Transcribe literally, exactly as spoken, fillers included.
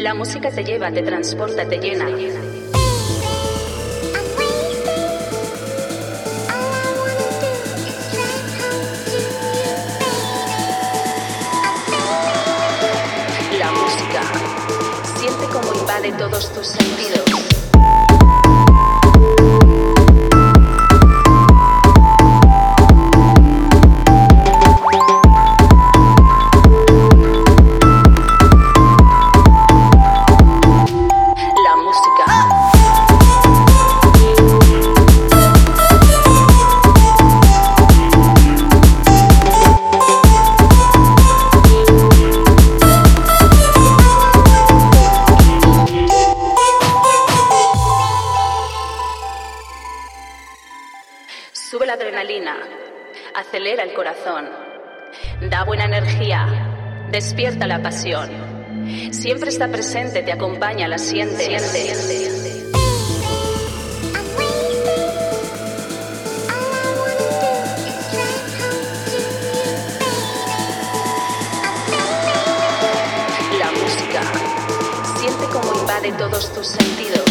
La música te lleva, te transporta, te llena. La música siente como invade todos tus sentidos. Sube la adrenalina, acelera el corazón, da buena energía, despierta la pasión. Siempre está presente, te acompaña, la siente. siente. La música siente como invade todos tus sentidos.